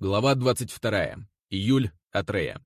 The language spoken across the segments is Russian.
Глава 22. Июль. Атрея.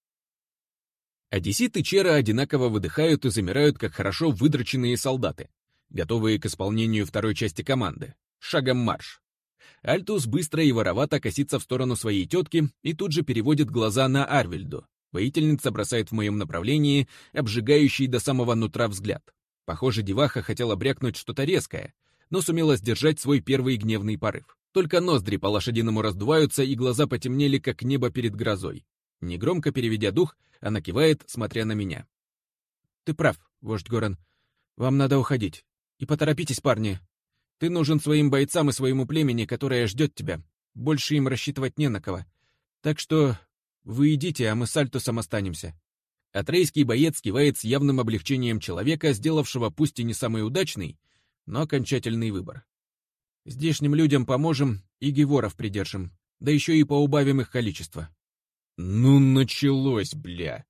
Одессит и Чера одинаково выдыхают и замирают, как хорошо выдроченные солдаты, готовые к исполнению второй части команды. Шагом марш. Альтус быстро и воровато косится в сторону своей тетки и тут же переводит глаза на Арвильду. Воительница бросает в моем направлении обжигающий до самого нутра взгляд. Похоже, деваха хотела брякнуть что-то резкое, но сумела сдержать свой первый гневный порыв. Только ноздри по-лошадиному раздуваются, и глаза потемнели, как небо перед грозой. Негромко переведя дух, она кивает, смотря на меня. «Ты прав, вождь Горан. Вам надо уходить. И поторопитесь, парни. Ты нужен своим бойцам и своему племени, которое ждет тебя. Больше им рассчитывать не на кого. Так что вы идите, а мы с Альтусом останемся». Атрейский боец кивает с явным облегчением человека, сделавшего пусть и не самый удачный, но окончательный выбор. «Здешним людям поможем и геворов придержим, да еще и поубавим их количество». Ну, началось, бля.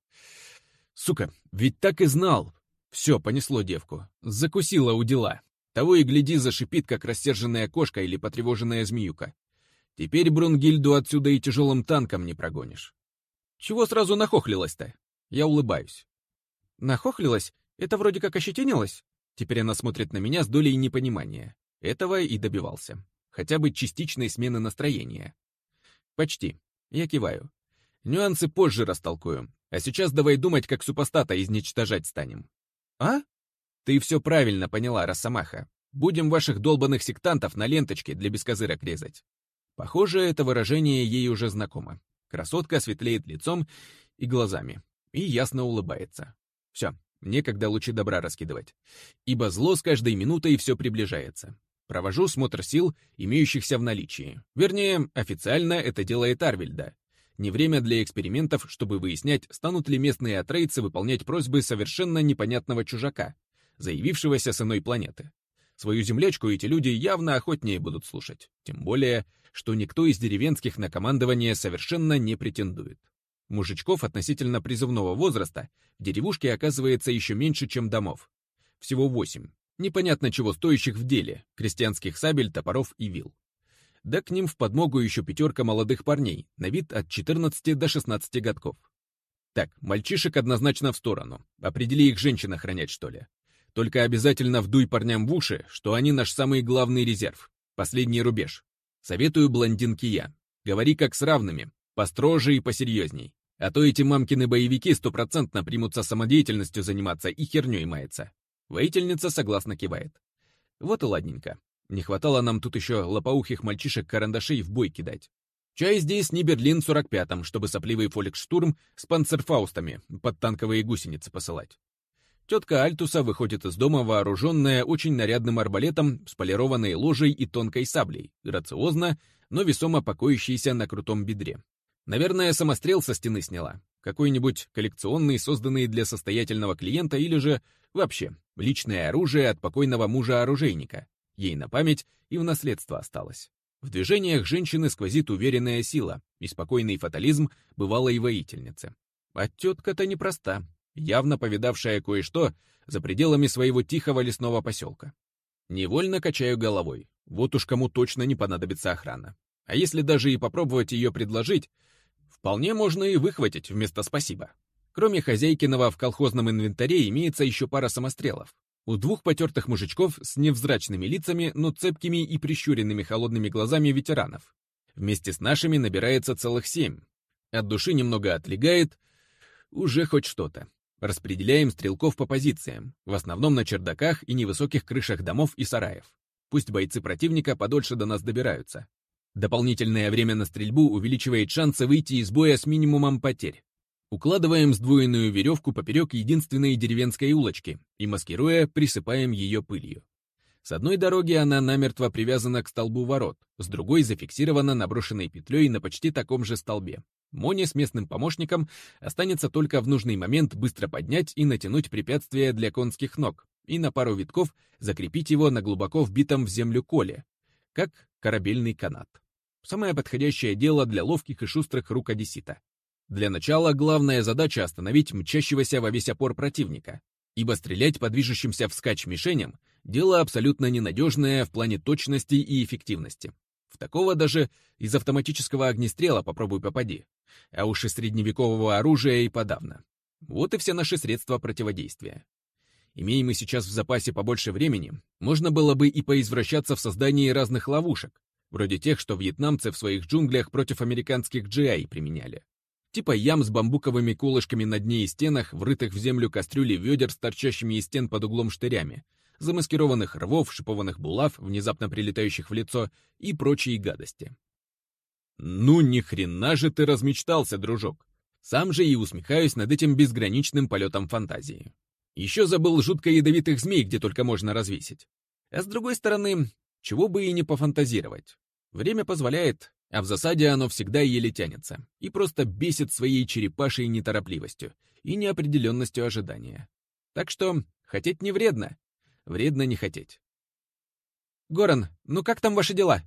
Сука, ведь так и знал. Все, понесло девку. Закусила у дела. Того и гляди, зашипит, как рассерженная кошка или потревоженная змеюка. Теперь Брунгильду отсюда и тяжелым танком не прогонишь. Чего сразу нахохлилась-то? Я улыбаюсь. Нахохлилась? Это вроде как ощетинилась? Теперь она смотрит на меня с долей непонимания. Этого и добивался. Хотя бы частичной смены настроения. Почти. Я киваю. Нюансы позже растолкую. А сейчас давай думать, как супостата изничтожать станем. А? Ты все правильно поняла, Росомаха. Будем ваших долбанных сектантов на ленточке для бескозырок резать. Похоже, это выражение ей уже знакомо. Красотка светлеет лицом и глазами. И ясно улыбается. Все, некогда лучи добра раскидывать. Ибо зло с каждой минутой все приближается. Провожу смотр сил, имеющихся в наличии. Вернее, официально это делает Арвильда. Не время для экспериментов, чтобы выяснять, станут ли местные атрейцы выполнять просьбы совершенно непонятного чужака, заявившегося с иной планеты. Свою землячку эти люди явно охотнее будут слушать. Тем более, что никто из деревенских на командование совершенно не претендует. Мужичков относительно призывного возраста в деревушке оказывается еще меньше, чем домов. Всего 8. Непонятно чего стоящих в деле, крестьянских сабель, топоров и вил. Да к ним в подмогу еще 5 молодых парней, на вид от 14 до 16 годков. Так, мальчишек однозначно в сторону. Определи их женщин охранять, что ли. Только обязательно вдуй парням в уши, что они наш самый главный резерв, последний рубеж. Советую блондинке я. Говори как с равными, построже и посерьезней. А то эти мамкины боевики 100% примутся самодеятельностью заниматься и херней маяться. Воительница согласно кивает. Вот и ладненько. Не хватало нам тут еще лопоухих мальчишек-карандашей в бой кидать. Чай здесь не Берлин 45-м, чтобы сопливый фольксштурм с панцерфаустами под танковые гусеницы посылать. Тетка Альтуса выходит из дома, вооруженная очень нарядным арбалетом с полированной ложей и тонкой саблей, грациозно, но весомо покоящейся на крутом бедре. Наверное, самострел со стены сняла. Какой-нибудь коллекционный, созданный для состоятельного клиента, или же вообще личное оружие от покойного мужа-оружейника. Ей на память и в наследство осталось. В движениях женщины сквозит уверенная сила и спокойный фатализм бывалой воительницы. А тетка-то непроста, явно повидавшая кое-что за пределами своего тихого лесного поселка. Невольно качаю головой. Вот уж кому точно не понадобится охрана. А если даже и попробовать ее предложить, вполне можно и выхватить вместо «спасибо». Кроме хозяйкиного в колхозном инвентаре имеется еще пара самострелов. У 2 потертых мужичков с невзрачными лицами, но цепкими и прищуренными холодными глазами ветеранов. Вместе с нашими набирается целых 7. От души немного отлегает, уже хоть что-то. Распределяем стрелков по позициям, в основном на чердаках и невысоких крышах домов и сараев. Пусть бойцы противника подольше до нас добираются. Дополнительное время на стрельбу увеличивает шансы выйти из боя с минимумом потерь. Укладываем сдвоенную веревку поперек единственной деревенской улочки и, маскируя, присыпаем ее пылью. С одной дороги она намертво привязана к столбу ворот, с другой зафиксирована наброшенной петлей на почти таком же столбе. Моне с местным помощником останется только в нужный момент быстро поднять и натянуть препятствие для конских ног и на пару витков закрепить его на глубоко вбитом в землю коле, как корабельный канат. Самое подходящее дело для ловких и шустрых рук одессита. Для начала главная задача — остановить мчащегося во весь опор противника, ибо стрелять по движущимся вскачь мишеням — дело абсолютно ненадежное в плане точности и эффективности. В такого даже из автоматического огнестрела попробуй попади. А уж из средневекового оружия и подавно. Вот и все наши средства противодействия. Имея мы сейчас в запасе побольше времени, можно было бы и поизвращаться в создании разных ловушек, вроде тех, что вьетнамцы в своих джунглях против американских GI применяли. Типа ям с бамбуковыми колышками на дне и стенах, врытых в землю кастрюли ведер с торчащими из стен под углом штырями, замаскированных рвов, шипованных булав, внезапно прилетающих в лицо, и прочие гадости. Ну ни хрена же ты размечтался, дружок. Сам же и усмехаюсь над этим безграничным полетом фантазии. Еще забыл жутко ядовитых змей, где только можно развесить. А с другой стороны, чего бы и не пофантазировать. Время позволяет, а в засаде оно всегда еле тянется и просто бесит своей черепашей неторопливостью и неопределенностью ожидания. Так что хотеть не вредно, вредно не хотеть. «Горан, ну как там ваши дела?»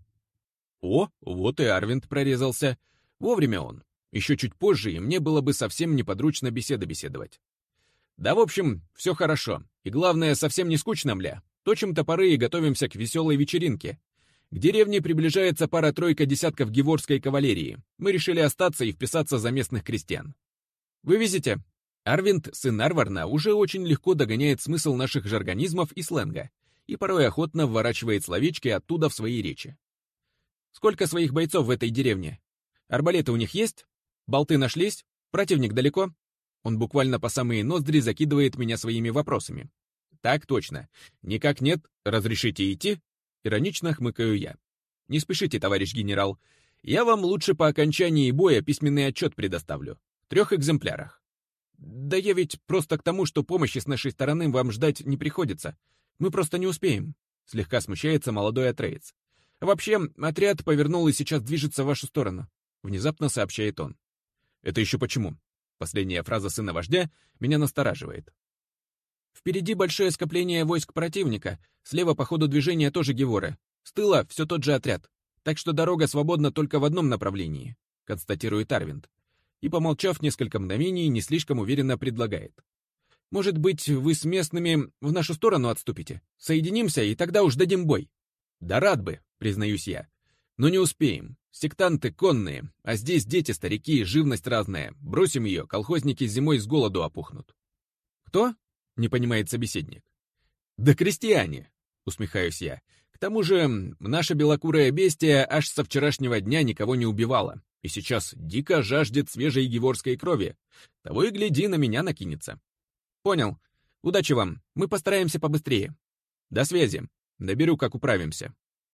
О, вот и Арвинд прорезался. Вовремя он. Еще чуть позже, и мне было бы совсем неподручно беседовать. Да, в общем, все хорошо. И главное, совсем не скучно, мля. Точим топоры и готовимся к веселой вечеринке. К деревне приближается пара-тройка десятков геворской кавалерии. Мы решили остаться и вписаться за местных крестьян. Вывезете? Арвинд, сын Арварна, уже очень легко догоняет смысл наших жаргонизмов и сленга, и порой охотно вворачивает словечки оттуда в свои речи. Сколько своих бойцов в этой деревне? Арбалеты у них есть? Болты нашлись? Противник далеко? Он буквально по самые ноздри закидывает меня своими вопросами. Так точно. Никак нет, разрешите идти? Иронично хмыкаю я. Не спешите, товарищ генерал. Я вам лучше по окончании боя письменный отчет предоставлю. В 3 экземплярах. Да я ведь просто к тому, что помощи с нашей стороны вам ждать не приходится. Мы просто не успеем. Слегка смущается молодой атреец. Вообще, отряд повернул и сейчас движется в вашу сторону. Внезапно сообщает он. Это еще почему? Последняя фраза сына вождя меня настораживает. Впереди большое скопление войск противника, слева по ходу движения тоже геворы, с тыла все тот же отряд, так что дорога свободна только в одном направлении, констатирует Арвинд, и, помолчав несколько мгновений, не слишком уверенно предлагает. Может быть, вы с местными в нашу сторону отступите? Соединимся, и тогда уж дадим бой. Да рад бы, признаюсь я. Но не успеем. Сектанты конные, а здесь дети, старики, живность разная. Бросим ее, колхозники зимой с голоду опухнут. Кто? Не понимает собеседник. Да крестьяне, усмехаюсь я. К тому же, наша белокурая бестия аж со вчерашнего дня никого не убивала, и сейчас дико жаждет свежей геворской крови. Того и гляди, на меня накинется. Понял. Удачи вам, мы постараемся побыстрее. До связи. Доберу, как управимся.